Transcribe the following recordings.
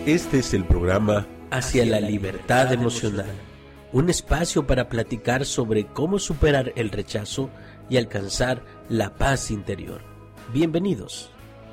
Este es el programa Hacia la Libertad Emocional, un espacio para platicar sobre cómo superar el rechazo y alcanzar la paz interior. Bienvenidos.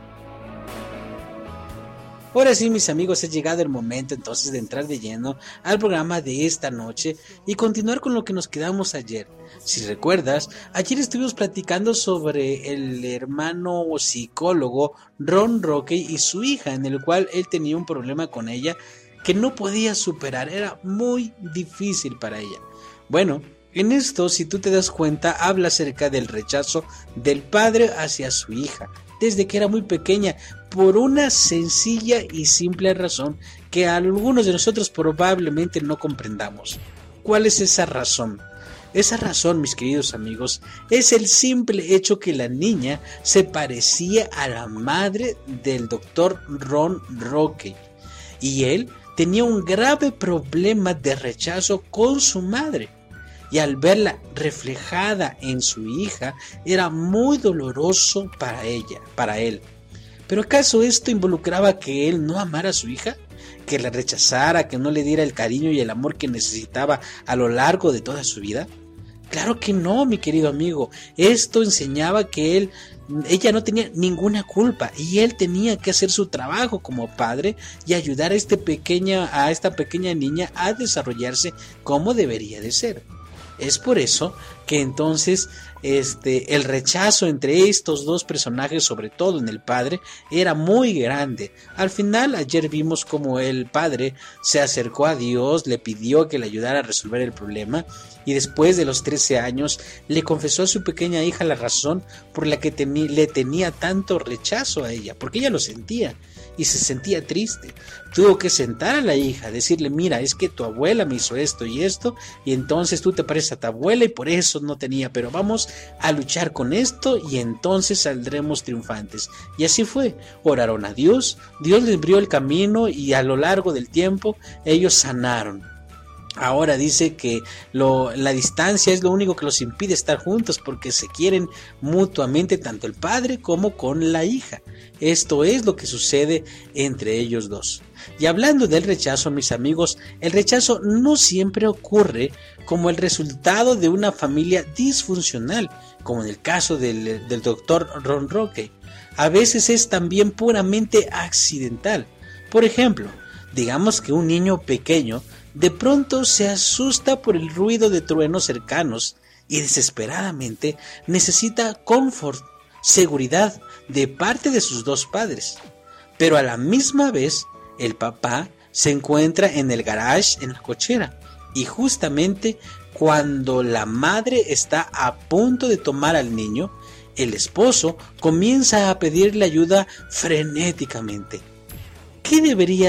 Ahora sí, mis amigos, ha llegado el momento entonces de entrar de lleno al programa de esta noche y continuar con lo que nos quedamos ayer. Si recuerdas, ayer estuvimos platicando sobre el hermano psicólogo Ron Rockey y su hija, en el cual él tenía un problema con ella que no podía superar, era muy difícil para ella. Bueno, en esto, si tú te das cuenta, habla acerca del rechazo del padre hacia su hija, desde que era muy pequeña, por una sencilla y simple razón que algunos de nosotros probablemente no comprendamos. ¿Cuál es esa razón? Esa razón, mis queridos amigos, es el simple hecho que la niña se parecía a la madre del doctor Ron Rockey, y él tenía un grave problema de rechazo con su madre. Y al verla reflejada en su hija, era muy doloroso para ella, para él. ¿Pero acaso esto involucraba que él no amara a su hija? ¿Que la rechazara, que no le diera el cariño y el amor que necesitaba a lo largo de toda su vida? Claro que no, mi querido amigo. Esto enseñaba que ella no tenía ninguna culpa y él tenía que hacer su trabajo como padre y ayudar a esta pequeña niña a desarrollarse como debería de ser. Es por eso que entonces el rechazo entre estos dos personajes, sobre todo en el padre, era muy grande. Al final, ayer vimos como el padre se acercó a Dios, le pidió que le ayudara a resolver el problema, y después de los 13 años le confesó a su pequeña hija la razón por la que le tenía tanto rechazo a ella, porque ella lo sentía y se sentía triste. Tuvo que sentar a la hija, decirle: mira, es que tu abuela me hizo esto y esto, y entonces tú te pareces a tu abuela y por eso no tenía, pero vamos a luchar con esto y entonces saldremos triunfantes. Y así fue. Oraron a Dios, Dios les abrió el camino y a lo largo del tiempo ellos sanaron. Ahora dice que la distancia es lo único que los impide estar juntos, porque se quieren mutuamente tanto el padre como con la hija. Esto es lo que sucede entre ellos dos. Y hablando del rechazo, mis amigos, el rechazo no siempre ocurre como el resultado de una familia disfuncional, como en el caso del doctor Ron Rockey. A veces es también puramente accidental. Por ejemplo, digamos que un niño pequeño de pronto se asusta por el ruido de truenos cercanos y desesperadamente necesita confort, seguridad de parte de sus dos padres. Pero a la misma vez, el papá se encuentra en el garage, en la cochera, y justamente cuando la madre está a punto de tomar al niño, el esposo comienza a pedirle ayuda frenéticamente. ¿Qué debería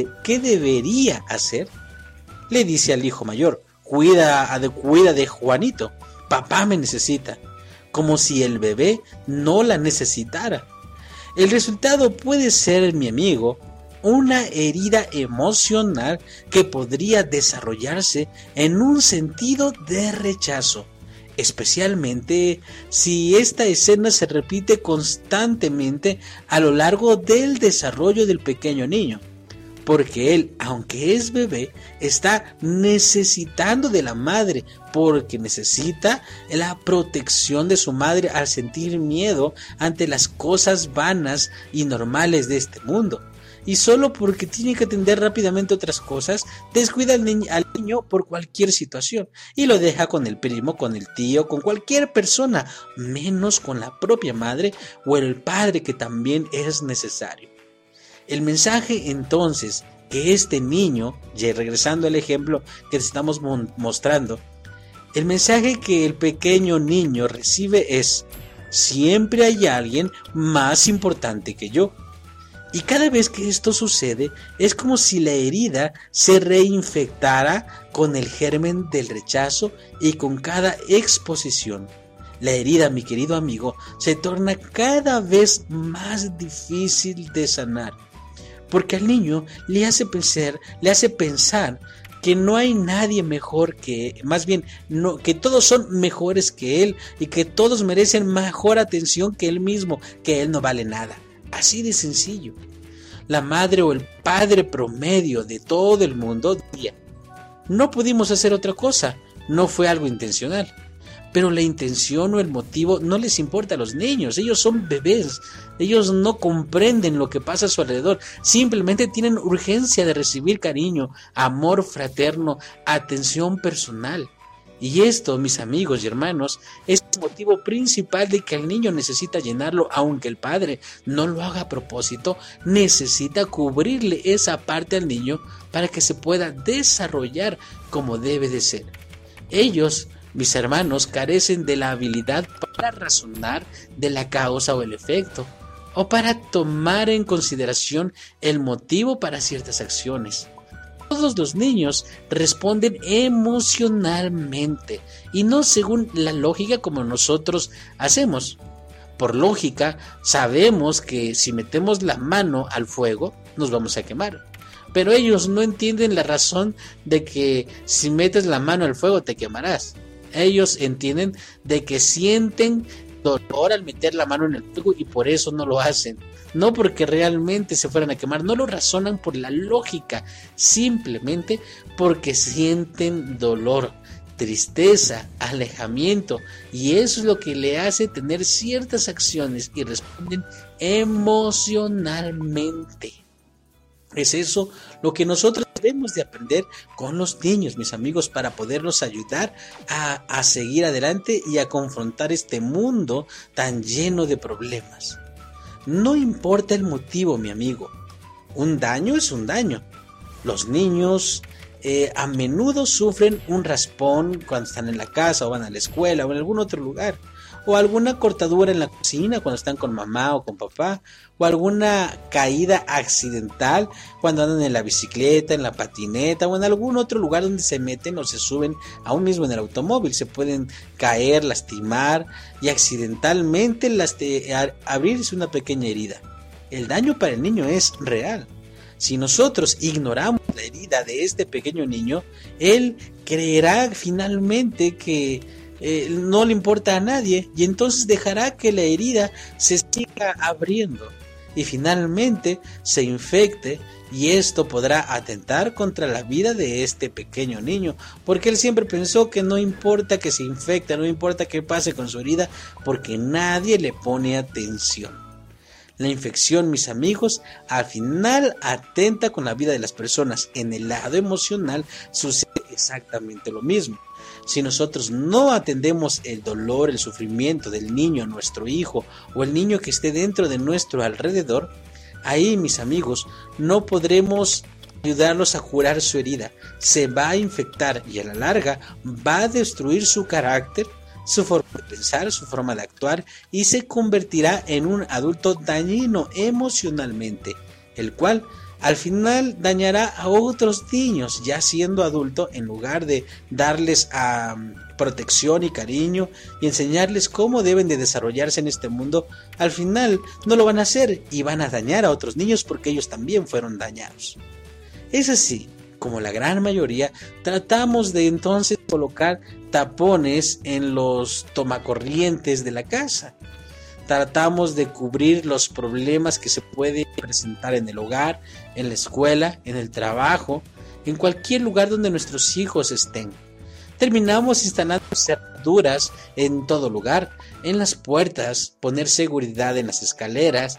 hacer? Le dice al hijo mayor: cuida de Juanito, papá me necesita, como si el bebé no la necesitara. El resultado puede ser, mi amigo, una herida emocional que podría desarrollarse en un sentido de rechazo, especialmente si esta escena se repite constantemente a lo largo del desarrollo del pequeño niño. Porque él, aunque es bebé, está necesitando de la madre, porque necesita la protección de su madre al sentir miedo ante las cosas vanas y normales de este mundo. Y solo porque tiene que atender rápidamente otras cosas, descuida al niño por cualquier situación y lo deja con el primo, con el tío, con cualquier persona, menos con la propia madre o el padre, que también es necesario. El mensaje entonces que este niño, ya regresando al ejemplo que te estamos mostrando, el mensaje que el pequeño niño recibe es: siempre hay alguien más importante que yo. Y cada vez que esto sucede, es como si la herida se reinfectara con el germen del rechazo, y con cada exposición, la herida, mi querido amigo, se torna cada vez más difícil de sanar. Porque al niño le hace pensar que no hay nadie mejor que, más bien, no, que todos son mejores que él y que todos merecen mejor atención que él mismo, que él no vale nada. Así de sencillo. la madre o el padre promedio de todo el mundo diría: no pudimos hacer otra cosa, no fue algo intencional. Pero la intención o el motivo no les importa a los niños, ellos son bebés, ellos no comprenden lo que pasa a su alrededor, simplemente tienen urgencia de recibir cariño, amor fraterno, atención personal. Y esto, mis amigos y hermanos, es el motivo principal de que el niño necesita llenarlo, aunque el padre no lo haga a propósito, necesita cubrirle esa parte al niño para que se pueda desarrollar como debe de ser. Ellos, mis hermanos, carecen de la habilidad para razonar de la causa o el efecto, o para tomar en consideración el motivo para ciertas acciones. Todos los niños responden emocionalmente y no según la lógica como nosotros hacemos. Por lógica, sabemos que si metemos la mano al fuego, nos vamos a quemar. Pero ellos no entienden la razón de que si metes la mano al fuego te quemarás. Ellos entienden de que sienten dolor al meter la mano en el fuego y por eso no lo hacen. No porque realmente se fueran a quemar, no lo razonan por la lógica, simplemente porque sienten dolor, tristeza, alejamiento, y eso es lo que le hace tener ciertas acciones y responden emocionalmente. Es eso lo que nosotros debemos de aprender con los niños, mis amigos, para podernos ayudar a seguir adelante y a confrontar este mundo tan lleno de problemas. No importa el motivo, mi amigo. Un daño es un daño. Los niños a menudo sufren un raspón cuando están en la casa o van a la escuela o en algún otro lugar. O alguna cortadura en la cocina cuando están con mamá o con papá. O alguna caída accidental cuando andan en la bicicleta, en la patineta o en algún otro lugar donde se meten o se suben aún mismo en el automóvil. Se pueden caer, lastimar y accidentalmente abrirse una pequeña herida. El daño para el niño es real. Si nosotros ignoramos la herida de este pequeño niño, él creerá finalmente que no le importa a nadie y entonces dejará que la herida se siga abriendo y finalmente se infecte, y esto podrá atentar contra la vida de este pequeño niño, porque él siempre pensó que no importa que se infecte, no importa qué pase con su herida, porque nadie le pone atención. La infección, mis amigos, al final atenta con la vida de las personas. En el lado emocional sucede exactamente lo mismo. Si nosotros no atendemos el dolor, el sufrimiento del niño, nuestro hijo, o el niño que esté dentro de nuestro alrededor, ahí, mis amigos, no podremos ayudarlos a curar su herida. Se va a infectar y a la larga va a destruir su carácter, su forma de pensar, su forma de actuar, y se convertirá en un adulto dañino emocionalmente, el cual al final dañará a otros niños ya siendo adulto, en lugar de darles protección y cariño y enseñarles cómo deben de desarrollarse en este mundo. Al final no lo van a hacer y van a dañar a otros niños porque ellos también fueron dañados. Es así como la gran mayoría tratamos de entonces colocar tapones en los tomacorrientes de la casa. Tratamos de cubrir los problemas que se pueden presentar en el hogar, en la escuela, en el trabajo, en cualquier lugar donde nuestros hijos estén. Terminamos instalando cerraduras en todo lugar, en las puertas, poner seguridad en las escaleras,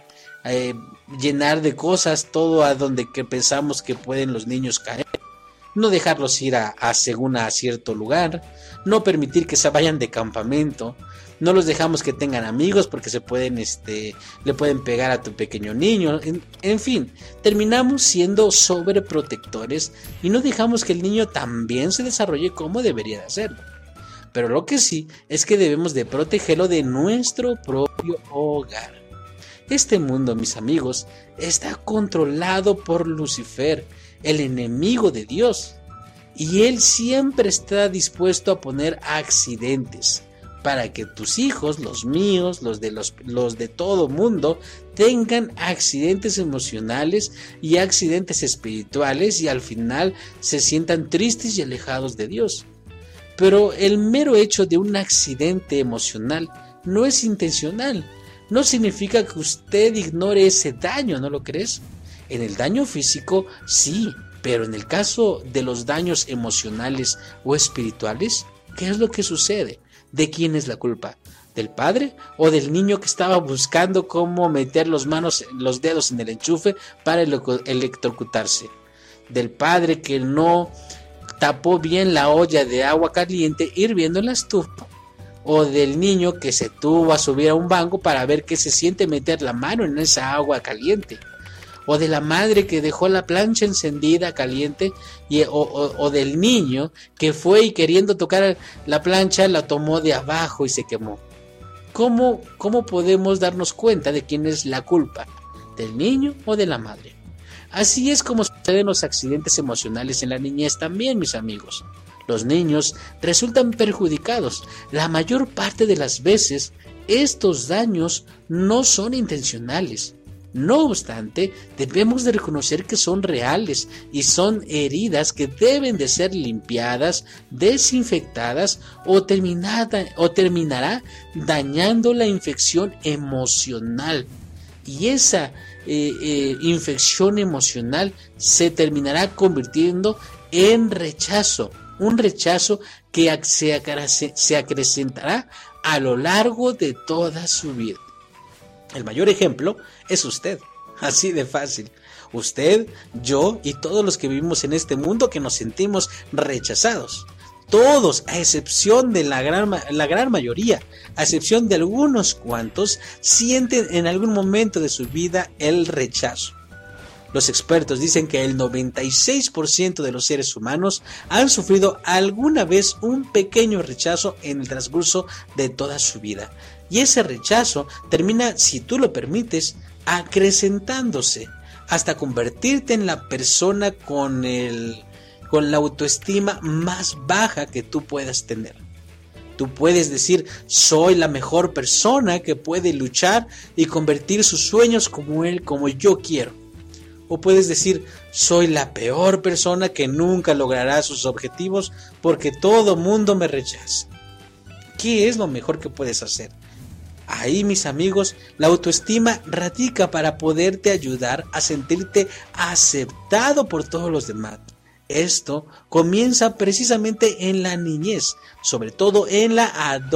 llenar de cosas todo a donde que pensamos que pueden los niños caer. No dejarlos ir a cierto lugar, no permitir que se vayan de campamento, no los dejamos que tengan amigos porque le pueden pegar a tu pequeño niño, en fin, terminamos siendo sobreprotectores y no dejamos que el niño también se desarrolle como debería de hacerlo. Pero lo que sí es que debemos de protegerlo de nuestro propio hogar. Este mundo, mis amigos, está controlado por Lucifer, el enemigo de Dios, y él siempre está dispuesto a poner accidentes para que tus hijos, los míos, los de todo mundo, tengan accidentes emocionales y accidentes espirituales y al final se sientan tristes y alejados de Dios. Pero el mero hecho de un accidente emocional no es intencional. No significa que usted ignore ese daño, ¿no lo crees? En el daño físico, sí, pero en el caso de los daños emocionales o espirituales, ¿qué es lo que sucede? ¿De quién es la culpa? ¿Del padre o del niño que estaba buscando cómo meter los dedos en el enchufe para electrocutarse? ¿Del padre que no tapó bien la olla de agua caliente hirviendo en la estufa? ¿O del niño que se tuvo a subir a un banco para ver qué se siente meter la mano en esa agua caliente? ¿O de la madre que dejó la plancha encendida caliente o del niño que fue y queriendo tocar la plancha la tomó de abajo y se quemó? ¿Cómo podemos darnos cuenta de quién es la culpa? ¿Del niño o de la madre? Así es como suceden los accidentes emocionales en la niñez también, mis amigos. Los niños resultan perjudicados. La mayor parte de las veces, estos daños no son intencionales. No obstante, debemos de reconocer que son reales y son heridas que deben de ser limpiadas, desinfectadas o terminará dañando la infección emocional. Y esa infección emocional se terminará convirtiendo en rechazo, un rechazo que se acrecentará a lo largo de toda su vida. El mayor ejemplo es usted, así de fácil. Usted, yo y todos los que vivimos en este mundo que nos sentimos rechazados. Todos, a excepción de la gran mayoría, a excepción de algunos cuantos, sienten en algún momento de su vida el rechazo. Los expertos dicen que el 96% de los seres humanos han sufrido alguna vez un pequeño rechazo en el transcurso de toda su vida. Y ese rechazo termina, si tú lo permites, acrecentándose hasta convertirte en la persona con la autoestima más baja que tú puedas tener. Tú puedes decir, soy la mejor persona que puede luchar y convertir sus sueños como yo quiero. O puedes decir, soy la peor persona que nunca logrará sus objetivos porque todo mundo me rechaza. ¿Qué es lo mejor que puedes hacer? Ahí, mis amigos, la autoestima radica para poderte ayudar a sentirte aceptado por todos los demás. Esto comienza precisamente en la niñez, sobre todo en la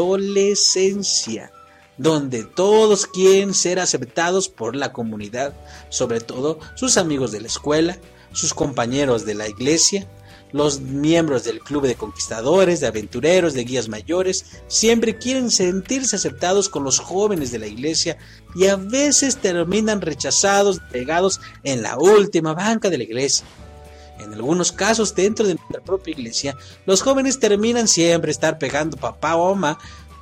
adolescencia, donde todos quieren ser aceptados por la comunidad, sobre todo sus amigos de la escuela, sus compañeros de la iglesia, los miembros del club de conquistadores, de aventureros, de guías mayores, siempre quieren sentirse aceptados con los jóvenes de la iglesia y a veces terminan rechazados, pegados en la última banca de la iglesia. En algunos casos, dentro de nuestra propia iglesia, los jóvenes terminan siempre estar pegando papá o mamá,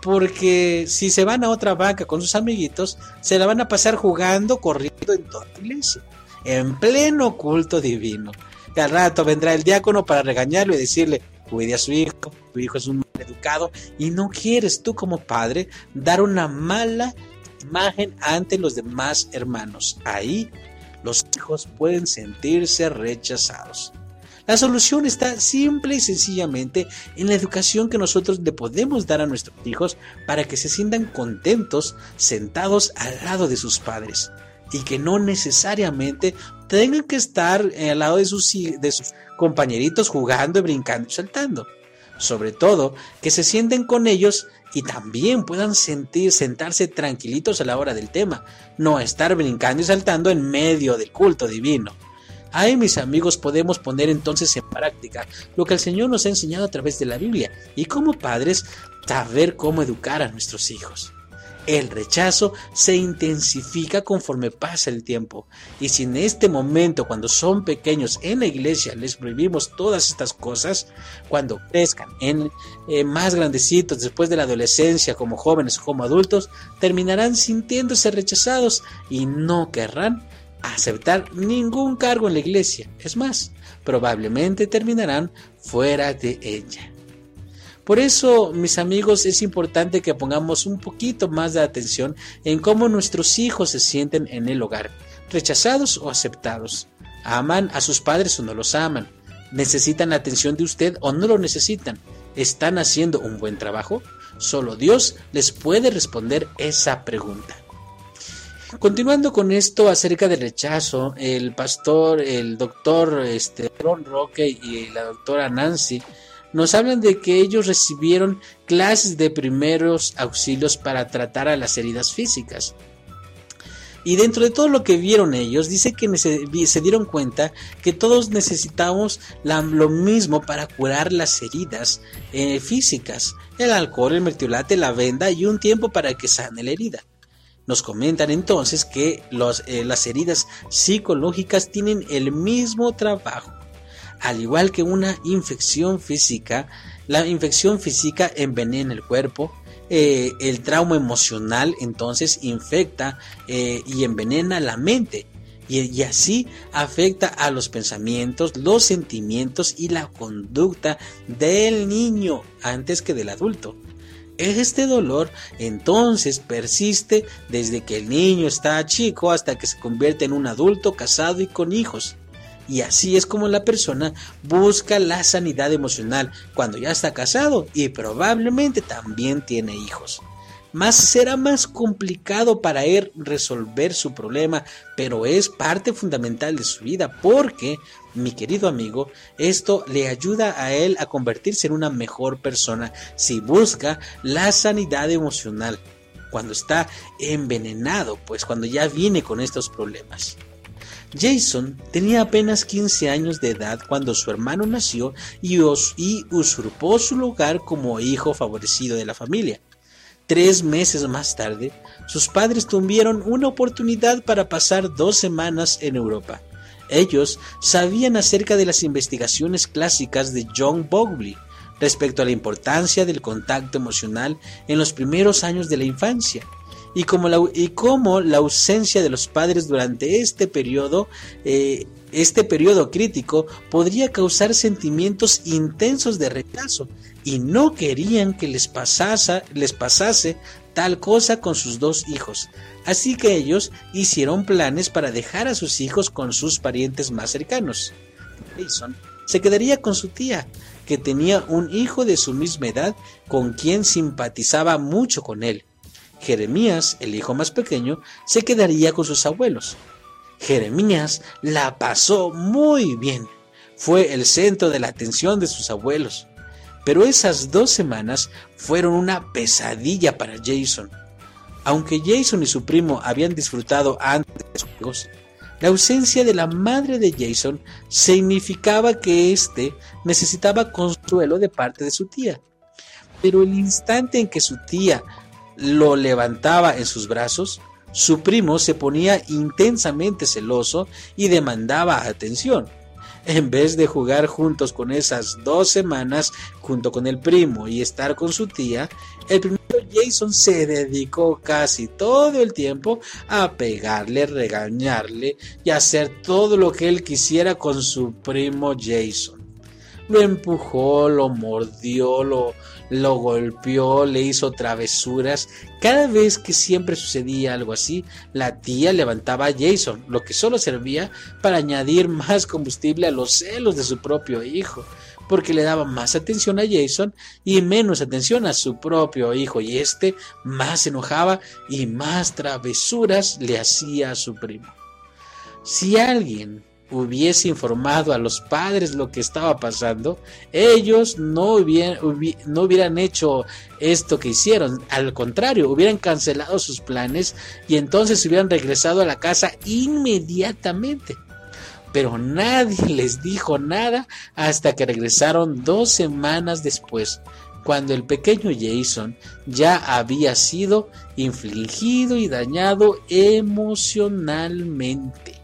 porque si se van a otra banca con sus amiguitos, se la van a pasar jugando, corriendo en toda la iglesia, en pleno culto divino. Y al rato vendrá el diácono para regañarlo y decirle, cuide a su hijo es un mal educado, y no quieres tú como padre dar una mala imagen ante los demás hermanos. Ahí los hijos pueden sentirse rechazados. La solución está simple y sencillamente en la educación que nosotros le podemos dar a nuestros hijos para que se sientan contentos sentados al lado de sus padres y que no necesariamente tengan que estar al lado de sus compañeritos jugando, brincando y saltando. Sobre todo, que se sienten con ellos y también puedan sentarse tranquilitos a la hora del tema, no estar brincando y saltando en medio del culto divino. Ahí, mis amigos, podemos poner entonces en práctica lo que el Señor nos ha enseñado a través de la Biblia y como padres saber cómo educar a nuestros hijos. El rechazo se intensifica conforme pasa el tiempo y si en este momento, cuando son pequeños en la iglesia, les prohibimos todas estas cosas, cuando crezcan más grandecitos después de la adolescencia, como jóvenes o como adultos, terminarán sintiéndose rechazados y no querrán aceptar ningún cargo en la iglesia. Es más, probablemente terminarán fuera de ella. Por eso, mis amigos, es importante que pongamos un poquito más de atención en cómo nuestros hijos se sienten en el hogar, rechazados o aceptados. ¿Aman a sus padres o no los aman? ¿Necesitan la atención de usted o no lo necesitan? ¿Están haciendo un buen trabajo? Solo Dios les puede responder esa pregunta. Continuando con esto acerca del rechazo, el doctor Ron Roque y la doctora Nancy nos hablan de que ellos recibieron clases de primeros auxilios para tratar a las heridas físicas. Y dentro de todo lo que vieron ellos, dice que se dieron cuenta que todos necesitamos lo mismo para curar las heridas físicas: el alcohol, el mertiolate, la venda y un tiempo para que sane la herida. Nos comentan entonces que las heridas psicológicas tienen el mismo trabajo. Al igual que una infección física, la infección física envenena el cuerpo. El trauma emocional entonces infecta y envenena la mente, y así afecta a los pensamientos, los sentimientos y la conducta del niño antes que del adulto. Este dolor entonces persiste desde que el niño está chico hasta que se convierte en un adulto casado y con hijos. Y así es como la persona busca la sanidad emocional cuando ya está casado y probablemente también tiene hijos. Será más complicado para él resolver su problema, pero es parte fundamental de su vida porque, mi querido amigo, esto le ayuda a él a convertirse en una mejor persona si busca la sanidad emocional cuando está envenenado, pues cuando ya viene con estos problemas. Jason tenía apenas 15 años de edad cuando su hermano nació y usurpó su lugar como hijo favorecido de la familia. 3 meses más tarde, sus padres tuvieron una oportunidad para pasar 2 semanas en Europa. Ellos sabían acerca de las investigaciones clásicas de John Bowlby respecto a la importancia del contacto emocional en los primeros años de la infancia. Y como la ausencia de los padres durante este periodo crítico podría causar sentimientos intensos de rechazo, y no querían que les pasase tal cosa con sus 2 hijos. Así que ellos hicieron planes para dejar a sus hijos con sus parientes más cercanos. Jason se quedaría con su tía, que tenía un hijo de su misma edad con quien simpatizaba mucho con él. Jeremías, el hijo más pequeño, se quedaría con sus abuelos. Jeremías la pasó muy bien. Fue el centro de la atención de sus abuelos. Pero esas 2 semanas fueron una pesadilla para Jason. Aunque Jason y su primo habían disfrutado antes de sus hijos, la ausencia de la madre de Jason significaba que éste necesitaba consuelo de parte de su tía. Pero el instante en que su tía lo levantaba en sus brazos, su primo se ponía intensamente celoso y demandaba atención. En vez de jugar juntos con esas 2 semanas junto con el primo y estar con su tía, el primero Jason se dedicó casi todo el tiempo a pegarle, regañarle y hacer todo lo que él quisiera con su primo Jason. Lo empujó, lo mordió, lo golpeó, le hizo travesuras. Cada vez que siempre sucedía algo así, la tía levantaba a Jason, lo que solo servía para añadir más combustible a los celos de su propio hijo, porque le daba más atención a Jason y menos atención a su propio hijo, y este más se enojaba y más travesuras le hacía a su primo. Si alguien hubiese informado a los padres lo que estaba pasando, ellos no hubieran hecho esto que hicieron. Al contrario, hubieran cancelado sus planes y entonces hubieran regresado a la casa inmediatamente. Pero nadie les dijo nada hasta que regresaron 2 semanas después, cuando el pequeño Jason ya había sido infligido y dañado emocionalmente.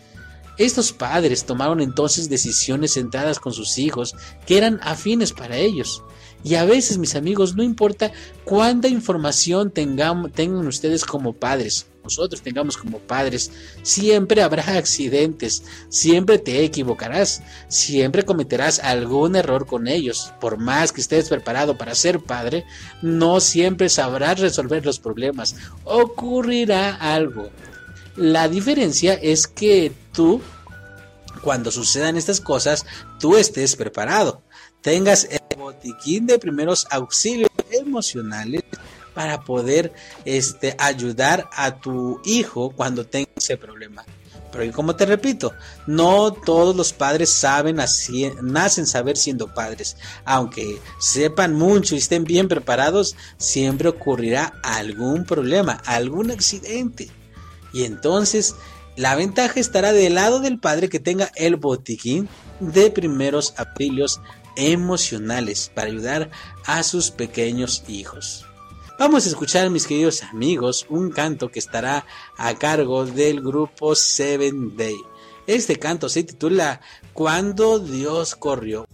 Estos padres tomaron entonces decisiones centradas con sus hijos que eran afines para ellos. Y a veces, mis amigos, no importa cuánta información tengan ustedes como padres, nosotros tengamos como padres, siempre habrá accidentes, siempre te equivocarás, siempre cometerás algún error con ellos. Por más que estés preparado para ser padre, no siempre sabrás resolver los problemas, ocurrirá algo. La diferencia es que tú, cuando sucedan estas cosas, tú estés preparado, tengas el botiquín de primeros auxilios emocionales para poder ayudar a tu hijo cuando tenga ese problema. Pero como te repito, no todos los padres nacen saber siendo padres. Aunque sepan mucho y estén bien preparados, siempre ocurrirá algún problema, algún accidente. Y entonces la ventaja estará del lado del padre que tenga el botiquín de primeros auxilios emocionales para ayudar a sus pequeños hijos. Vamos a escuchar, mis queridos amigos, un canto que estará a cargo del grupo Seven Day. Este canto se titula Cuando Dios corrió.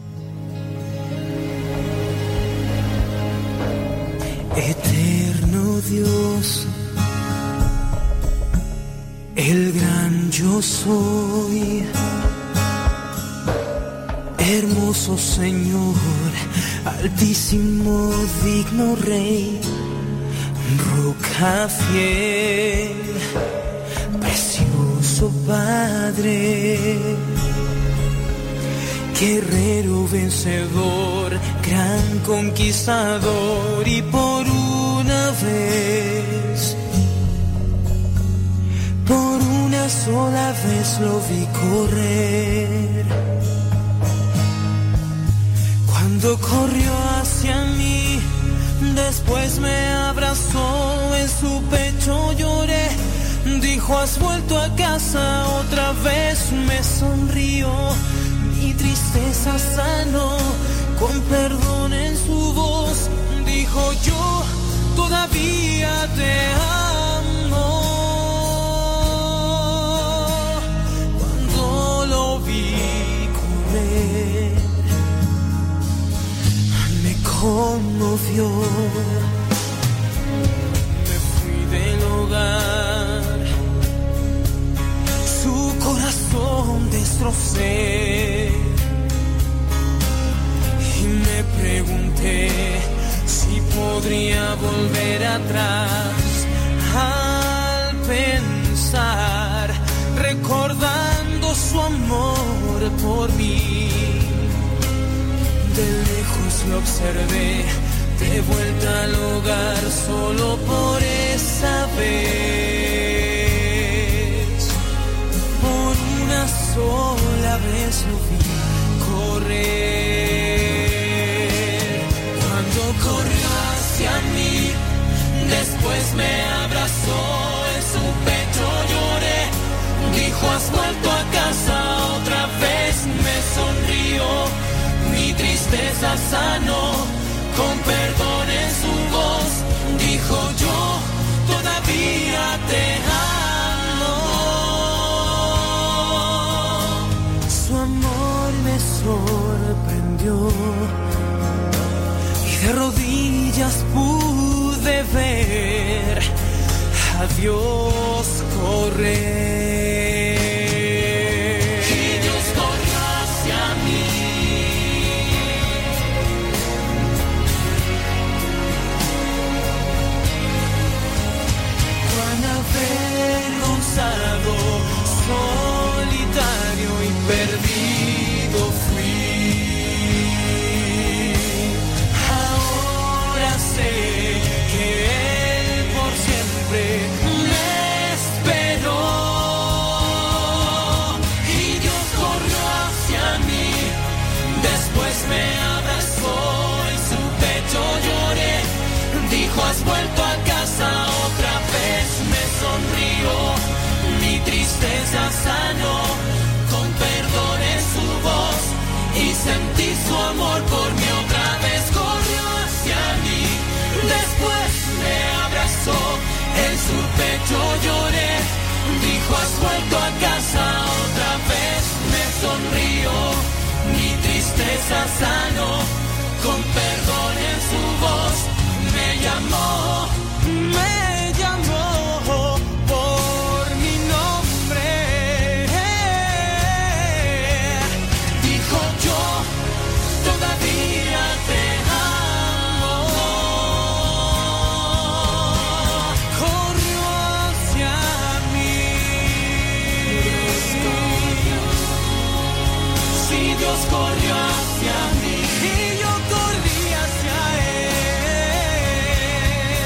Eterno Dios, el gran yo soy, hermoso Señor, altísimo, digno Rey, roca fiel, precioso Padre, guerrero vencedor, gran conquistador, y por una vez, por una sola vez lo vi correr. Cuando corrió hacia mí, después me abrazó, en su pecho lloré, dijo: has vuelto a casa, otra vez me sonrió, mi tristeza sanó, con perdón en su voz, dijo: yo todavía te amo. Cuando lo vi correr, conmovió, me fui del hogar, su corazón destrocé y me pregunté si podría volver atrás al pensar, recordando su amor por mí. De lejos lo observé, de vuelta al hogar solo por esa vez. Por una sola vez lo vi correr. Cuando corrió hacia mí, después me abrazó, en su pecho lloré, dijo: has vuelto a casa, otra vez me sonrió, mi tristeza sanó, con perdón en su voz, dijo: yo todavía te amo. Su amor me sorprendió y de rodillas pude ver a Dios correr. Solitario y perdido fui. Ahora sé que Él por siempre me esperó. Y Dios corrió hacia mí, después me abrazó, en su pecho lloré, dijo: has vuelto a casa, otra vez me sonrió, mi tristeza sanó, con perdón en su voz, y sentí su amor por mí, otra vez corrió hacia mí, después me abrazó, en su pecho lloré, dijo: has vuelto a casa, otra vez me sonrió, mi tristeza sanó, con perdón en su voz, me llamó por mi nombre, dijo: yo todavía te amo. Corrió hacia mí. Si Dios corrió hacia mí y yo corrí hacia Él.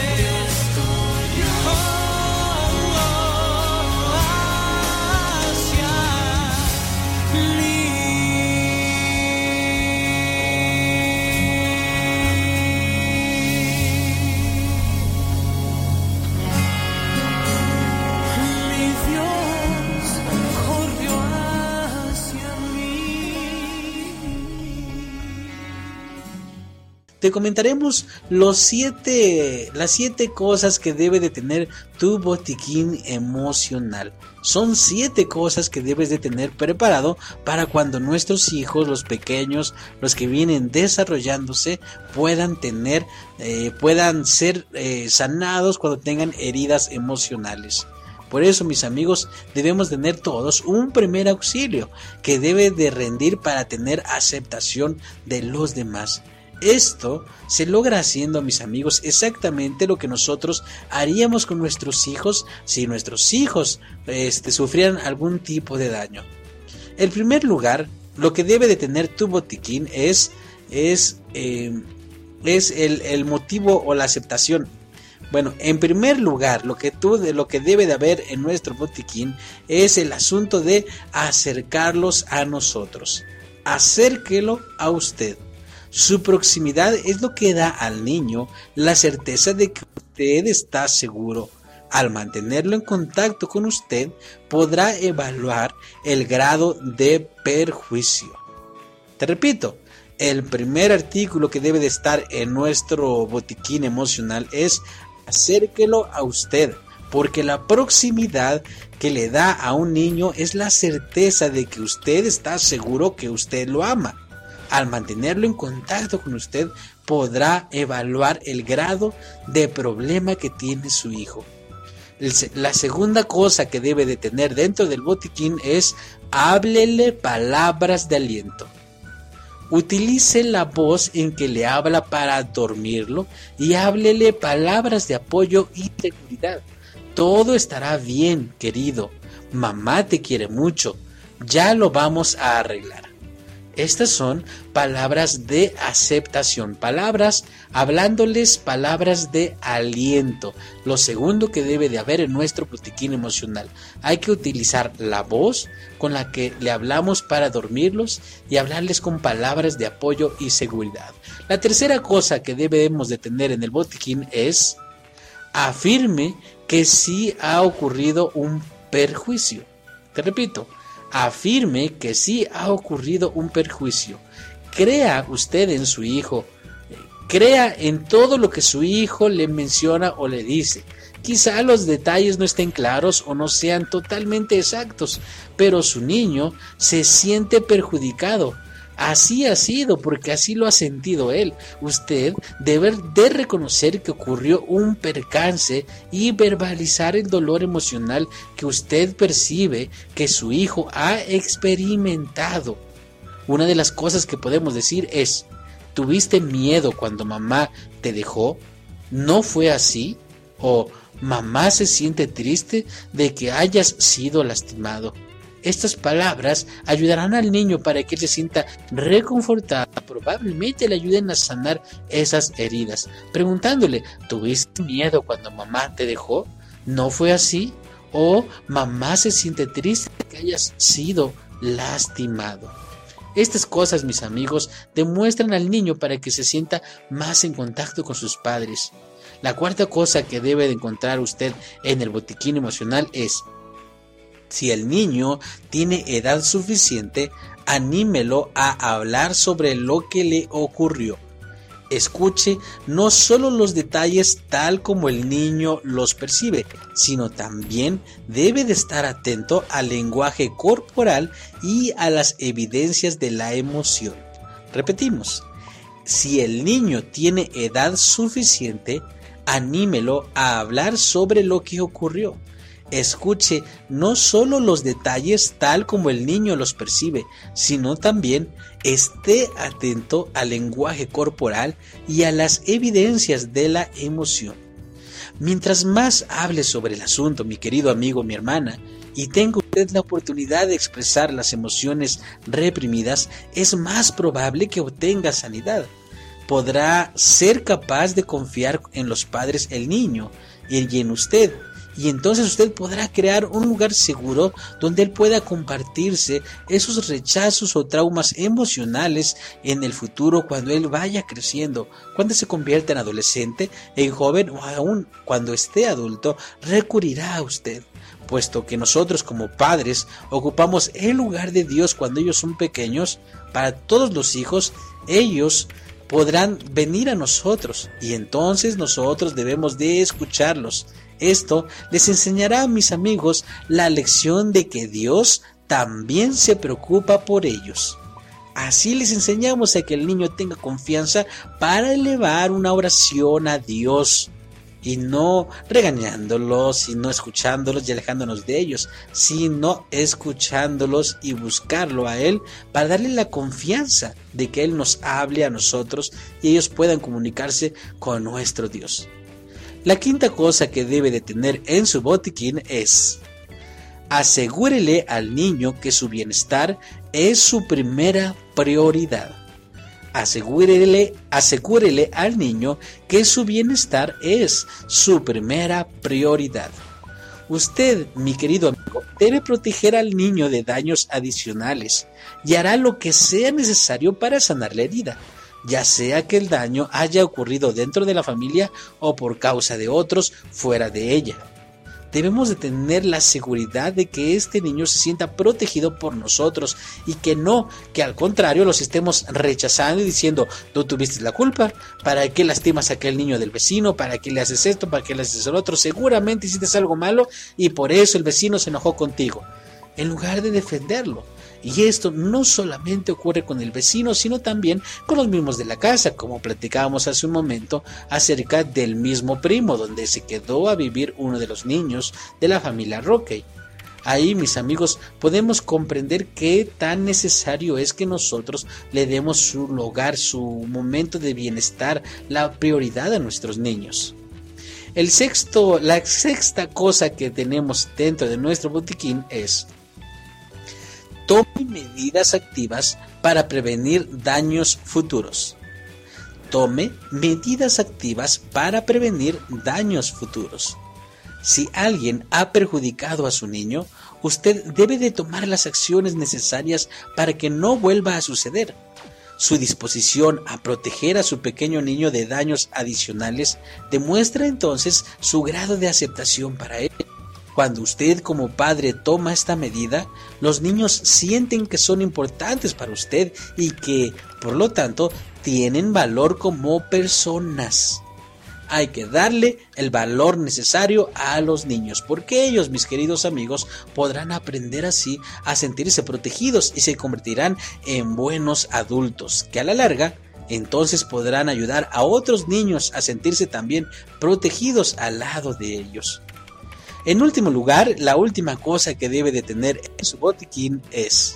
te comentaremos las 7 cosas que debe de tener tu botiquín emocional. Son 7 cosas que debes de tener preparado para cuando nuestros hijos, los pequeños, los que vienen desarrollándose, puedan ser sanados cuando tengan heridas emocionales. Por eso, mis amigos, debemos tener todos un primer auxilio que debe de rendir para tener aceptación de los demás. Esto se logra haciendo, mis amigos, exactamente lo que nosotros haríamos con nuestros hijos si nuestros hijos sufrieran algún tipo de daño. En primer lugar, lo que debe de tener tu botiquín es el motivo o la aceptación. Bueno, en primer lugar, lo que debe de haber en nuestro botiquín es el asunto de acercarlos a nosotros. Acérquelo a usted. Su proximidad es lo que da al niño la certeza de que usted está seguro. Al mantenerlo en contacto con usted, podrá evaluar el grado de perjuicio. Te repito, el primer artículo que debe de estar en nuestro botiquín emocional es acérquelo a usted, porque la proximidad que le da a un niño es la certeza de que usted está seguro que usted lo ama. Al mantenerlo en contacto con usted, podrá evaluar el grado de problema que tiene su hijo. La segunda cosa que debe de tener dentro del botiquín es háblele palabras de aliento. Utilice la voz en que le habla para dormirlo y háblele palabras de apoyo y seguridad. Todo estará bien, querido. Mamá te quiere mucho. Ya lo vamos a arreglar. Estas son palabras de aceptación, hablándoles palabras de aliento. Lo segundo que debe de haber en nuestro botiquín emocional. Hay que utilizar la voz con la que le hablamos para dormirlos y hablarles con palabras de apoyo y seguridad. La tercera cosa que debemos de tener en el botiquín es afirme que sí ha ocurrido un perjuicio. Te repito. Afirme que sí ha ocurrido un perjuicio. Crea usted en su hijo. Crea en todo lo que su hijo le menciona o le dice. Quizá los detalles no estén claros o no sean totalmente exactos, pero su niño se siente perjudicado. Así ha sido porque así lo ha sentido él. Usted debe de reconocer que ocurrió un percance y verbalizar el dolor emocional que usted percibe que su hijo ha experimentado. Una de las cosas que podemos decir es: ¿tuviste miedo cuando mamá te dejó? ¿No fue así? O mamá se siente triste de que hayas sido lastimado. Estas palabras ayudarán al niño para que él se sienta reconfortado. Probablemente le ayuden a sanar esas heridas. Preguntándole: ¿tuviste miedo cuando mamá te dejó? ¿No fue así? O mamá se siente triste de que hayas sido lastimado. Estas cosas, mis amigos, demuestran al niño para que se sienta más en contacto con sus padres. La cuarta cosa que debe de encontrar usted en el botiquín emocional es: si el niño tiene edad suficiente, anímelo a hablar sobre lo que le ocurrió. Escuche no solo los detalles tal como el niño los percibe, sino también debe de estar atento al lenguaje corporal y a las evidencias de la emoción. Repetimos, si el niño tiene edad suficiente, anímelo a hablar sobre lo que ocurrió. Escuche no solo los detalles tal como el niño los percibe, sino también esté atento al lenguaje corporal y a las evidencias de la emoción. Mientras más hable sobre el asunto, mi querido amigo, mi hermana, y tenga usted la oportunidad de expresar las emociones reprimidas, es más probable que obtenga sanidad. Podrá ser capaz de confiar en los padres el niño y en usted. Y entonces usted podrá crear un lugar seguro donde él pueda compartirse esos rechazos o traumas emocionales en el futuro cuando él vaya creciendo, cuando se convierta en adolescente, en joven o aún cuando esté adulto, recurrirá a usted. Puesto que nosotros como padres ocupamos el lugar de Dios cuando ellos son pequeños, para todos los hijos, ellos podrán venir a nosotros y entonces nosotros debemos de escucharlos. Esto les enseñará a mis amigos la lección de que Dios también se preocupa por ellos. Así les enseñamos a que el niño tenga confianza para elevar una oración a Dios, y no regañándolos, y no escuchándolos y alejándonos de ellos, sino escuchándolos y buscarlo a Él para darle la confianza de que Él nos hable a nosotros y ellos puedan comunicarse con nuestro Dios. La quinta cosa que debe de tener en su botiquín es: asegúrele al niño que su bienestar es su primera prioridad. Asegúrele al niño que su bienestar es su primera prioridad. Usted, mi querido amigo, debe proteger al niño de daños adicionales y hará lo que sea necesario para sanar la herida, ya sea que el daño haya ocurrido dentro de la familia o por causa de otros fuera de ella. Debemos de tener la seguridad de que este niño se sienta protegido por nosotros y que al contrario los estemos rechazando y diciendo: tú tuviste la culpa, ¿para qué lastimas a aquel niño del vecino? ¿Para qué le haces esto? ¿Para qué le haces el otro? Seguramente hiciste algo malo y por eso el vecino se enojó contigo. En lugar de defenderlo. Y esto no solamente ocurre con el vecino, sino también con los mismos de la casa, como platicábamos hace un momento acerca del mismo primo, donde se quedó a vivir uno de los niños de la familia Roque. Ahí, mis amigos, podemos comprender qué tan necesario es que nosotros le demos su lugar, su momento de bienestar, la prioridad a nuestros niños. La sexta cosa que tenemos dentro de nuestro botiquín es: tome medidas activas para prevenir daños futuros. Tome medidas activas para prevenir daños futuros. Si alguien ha perjudicado a su niño, usted debe de tomar las acciones necesarias para que no vuelva a suceder. Su disposición a proteger a su pequeño niño de daños adicionales demuestra entonces su grado de aceptación para él. Cuando usted como padre toma esta medida, los niños sienten que son importantes para usted y que, por lo tanto, tienen valor como personas. Hay que darle el valor necesario a los niños, porque ellos, mis queridos amigos, podrán aprender así a sentirse protegidos y se convertirán en buenos adultos, que a la larga entonces podrán ayudar a otros niños a sentirse también protegidos al lado de ellos. En último lugar, la última cosa que debe de tener en su botiquín es: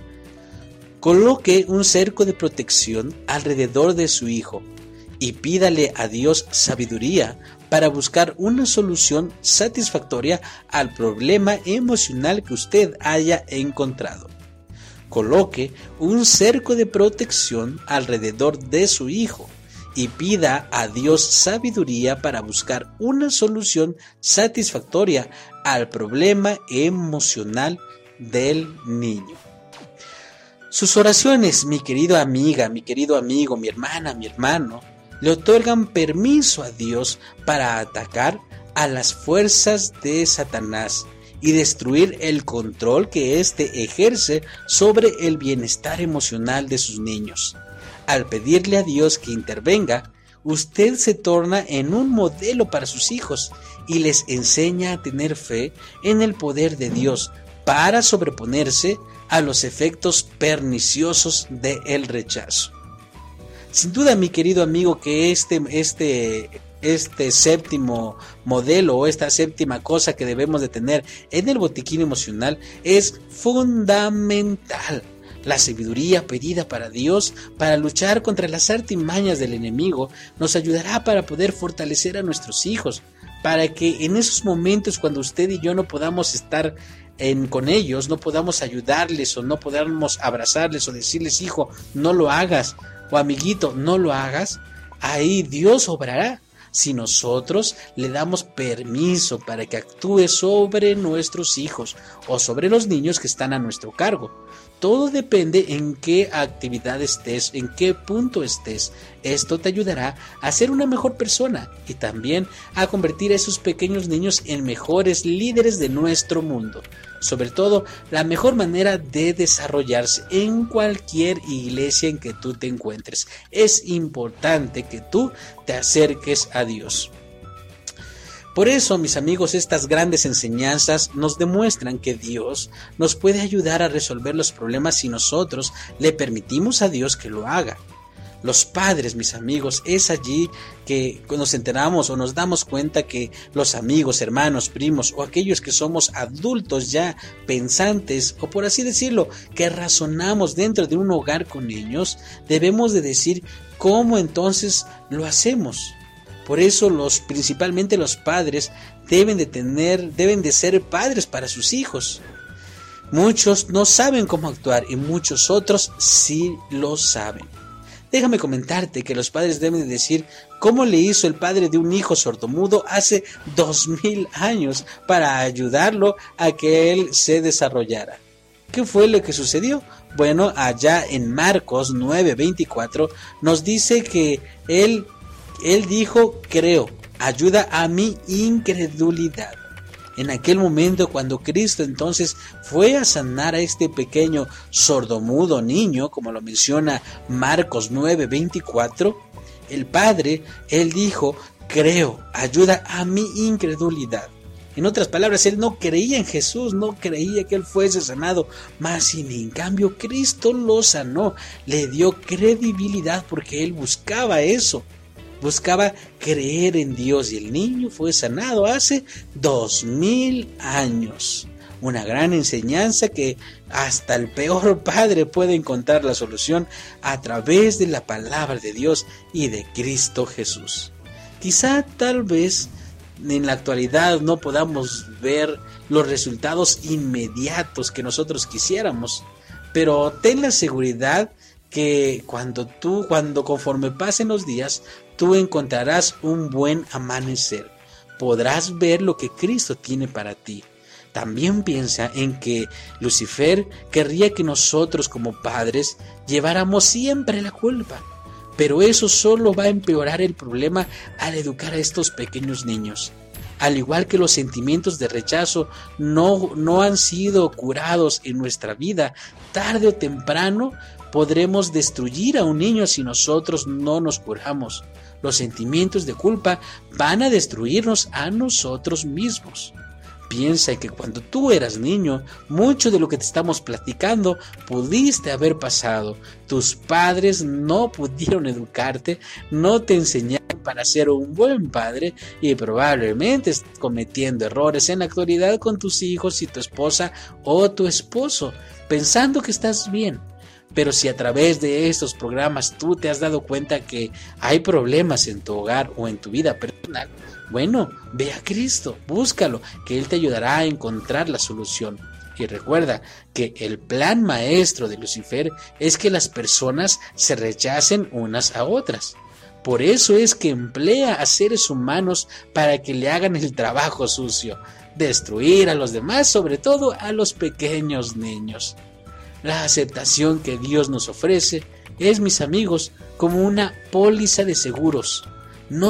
coloque un cerco de protección alrededor de su hijo y pídale a Dios sabiduría para buscar una solución satisfactoria al problema emocional que usted haya encontrado. Coloque un cerco de protección alrededor de su hijo y pida a Dios sabiduría para buscar una solución satisfactoria al problema emocional del niño. Sus oraciones, mi querida amiga, mi querido amigo, mi hermana, mi hermano, le otorgan permiso a Dios para atacar a las fuerzas de Satanás y destruir el control que éste ejerce sobre el bienestar emocional de sus niños. Al pedirle a Dios que intervenga, usted se torna en un modelo para sus hijos y les enseña a tener fe en el poder de Dios para sobreponerse a los efectos perniciosos del rechazo. Sin duda, mi querido amigo, que este séptimo modelo o esta séptima cosa que debemos de tener en el botiquín emocional es fundamental. La sabiduría pedida para Dios para luchar contra las artimañas del enemigo nos ayudará para poder fortalecer a nuestros hijos, para que en esos momentos cuando usted y yo no podamos estar con ellos, no podamos ayudarles o no podamos abrazarles o decirles: hijo, no lo hagas, o amiguito, no lo hagas, ahí Dios obrará. Si nosotros le damos permiso para que actúe sobre nuestros hijos o sobre los niños que están a nuestro cargo. Todo depende en qué actividad estés, en qué punto estés. Esto te ayudará a ser una mejor persona y también a convertir a esos pequeños niños en mejores líderes de nuestro mundo. Sobre todo, la mejor manera de desarrollarse en cualquier iglesia en que tú te encuentres. Es importante que tú te acerques a Dios. Por eso, mis amigos, estas grandes enseñanzas nos demuestran que Dios nos puede ayudar a resolver los problemas si nosotros le permitimos a Dios que lo haga. Los padres, mis amigos, es allí que nos enteramos o nos damos cuenta que los amigos, hermanos, primos o aquellos que somos adultos ya pensantes o por así decirlo, que razonamos dentro de un hogar con niños, debemos de decir cómo entonces lo hacemos. Por eso principalmente los padres deben de ser padres para sus hijos. Muchos no saben cómo actuar y muchos otros sí lo saben. Déjame comentarte que los padres deben de decir cómo le hizo el padre de un hijo sordomudo hace 2000 años para ayudarlo a que él se desarrollara. ¿Qué fue lo que sucedió? Bueno, allá en Marcos 9:24 nos dice que él dijo, creo, ayuda a mi incredulidad. En aquel momento, cuando Cristo entonces fue a sanar a este pequeño sordomudo niño, como lo menciona Marcos 9:24, el padre, él dijo, creo, ayuda a mi incredulidad. En otras palabras, él no creía en Jesús, no creía que él fuese sanado, mas sin en cambio Cristo lo sanó, le dio credibilidad porque él buscaba eso. Buscaba creer en Dios y el niño fue sanado hace 2000 años. Una gran enseñanza que hasta el peor padre puede encontrar la solución a través de la palabra de Dios y de Cristo Jesús. Quizá tal vez en la actualidad no podamos ver los resultados inmediatos que nosotros quisiéramos, pero ten la seguridad que cuando conforme pasen los días, tú encontrarás un buen amanecer. Podrás ver lo que Cristo tiene para ti. También piensa en que Lucifer querría que nosotros como padres lleváramos siempre la culpa. Pero eso solo va a empeorar el problema al educar a estos pequeños niños. Al igual que los sentimientos de rechazo no han sido curados en nuestra vida, tarde o temprano podremos destruir a un niño si nosotros no nos curamos. Los sentimientos de culpa van a destruirnos a nosotros mismos. Piensa que cuando tú eras niño, mucho de lo que te estamos platicando pudiste haber pasado. Tus padres no pudieron educarte, no te enseñaron para ser un buen padre y probablemente estás cometiendo errores en la actualidad con tus hijos y tu esposa o tu esposo, pensando que estás bien. Pero si a través de estos programas tú te has dado cuenta que hay problemas en tu hogar o en tu vida personal, bueno, ve a Cristo, búscalo, que Él te ayudará a encontrar la solución. Y recuerda que el plan maestro de Lucifer es que las personas se rechacen unas a otras. Por eso es que emplea a seres humanos para que le hagan el trabajo sucio, destruir a los demás, sobre todo a los pequeños niños. La aceptación que Dios nos ofrece es, mis amigos, como una póliza de seguros, no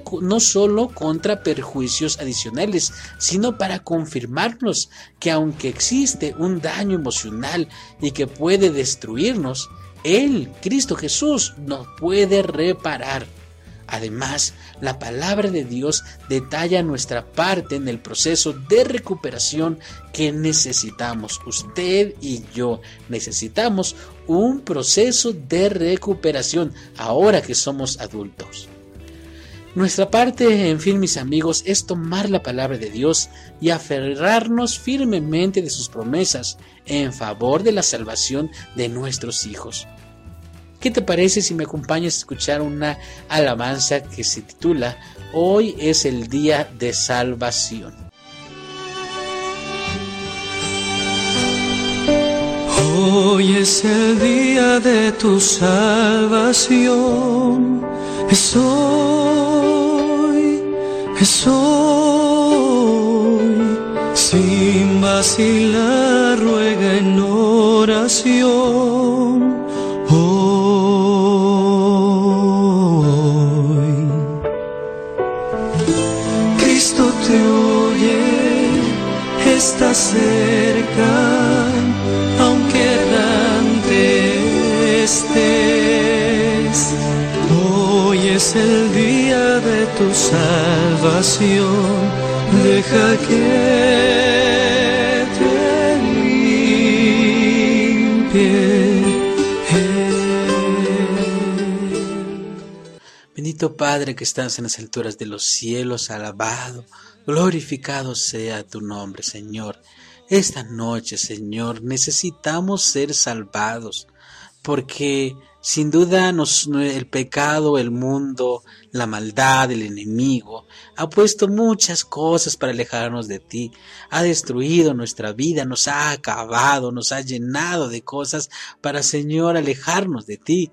solo contra perjuicios adicionales, sino para confirmarnos que aunque existe un daño emocional y que puede destruirnos, Él, Cristo Jesús, nos puede reparar. Además, la palabra de Dios detalla nuestra parte en el proceso de recuperación que necesitamos. Usted y yo necesitamos un proceso de recuperación ahora que somos adultos. Nuestra parte, en fin, mis amigos, es tomar la palabra de Dios y aferrarnos firmemente de sus promesas en favor de la salvación de nuestros hijos. ¿Qué te parece si me acompañas a escuchar una alabanza que se titula Hoy es el día de salvación? Hoy es el día de tu salvación, es hoy, sin vacilar ruega en oración. Cristo te oye, está cerca. salvación, deja que te limpie. Bendito Padre que estás en las alturas de los cielos, alabado, glorificado sea tu nombre, Señor. Esta noche, Señor, necesitamos ser salvados, porque sin duda el pecado, el mundo, la maldad, el enemigo, ha puesto muchas cosas para alejarnos de ti, ha destruido nuestra vida, nos ha acabado, nos ha llenado de cosas para, Señor, alejarnos de ti.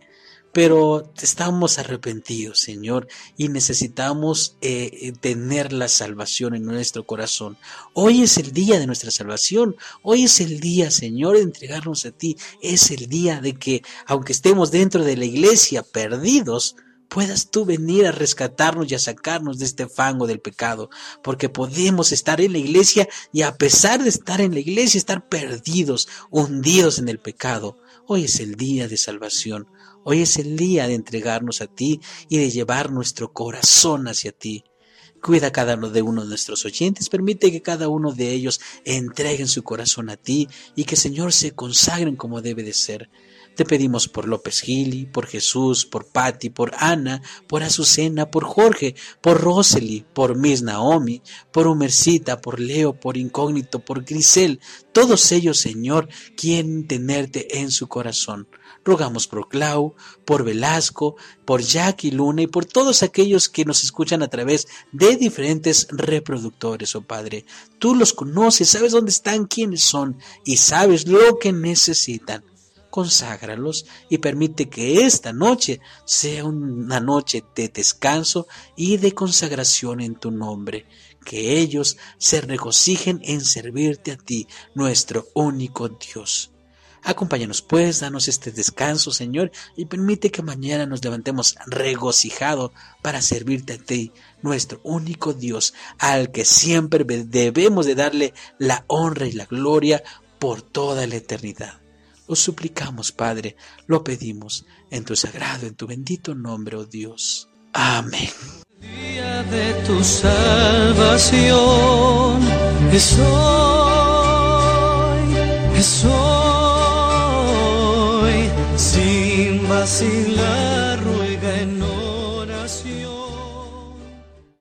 Pero estamos arrepentidos, Señor, y necesitamos tener la salvación en nuestro corazón. Hoy es el día de nuestra salvación. Hoy es el día, Señor, de entregarnos a ti. Es el día de que, aunque estemos dentro de la iglesia perdidos, puedas tú venir a rescatarnos y a sacarnos de este fango del pecado, porque podemos estar en la iglesia y, a pesar de estar en la iglesia, estar perdidos, hundidos en el pecado. Hoy es el día de salvación. Hoy es el día de entregarnos a ti y de llevar nuestro corazón hacia ti. Cuida a cada uno de nuestros oyentes, permite que cada uno de ellos entreguen su corazón a ti y que, Señor, se consagren como debe de ser. Te pedimos por López Gili, por Jesús, por Patti, por Ana, por Azucena, por Jorge, por Rosely, por Miss Naomi, por Humercita, por Leo, por Incógnito, por Grisel. Todos ellos, Señor, quieren tenerte en su corazón. Rogamos por Clau, por Velasco, por Jackie Luna y por todos aquellos que nos escuchan a través de diferentes reproductores, oh Padre. Tú los conoces, sabes dónde están, quiénes son y sabes lo que necesitan. Conságralos y permite que esta noche sea una noche de descanso y de consagración en tu nombre. Que ellos se regocijen en servirte a ti, nuestro único Dios. Acompáñanos pues, danos este descanso, Señor, y permite que mañana nos levantemos regocijados para servirte a ti, nuestro único Dios, al que siempre debemos de darle la honra y la gloria por toda la eternidad. Lo suplicamos, Padre, lo pedimos en tu sagrado, en tu bendito nombre, oh Dios. Amén. Día de tu salvación es hoy, sin vacilar, ruega en oración.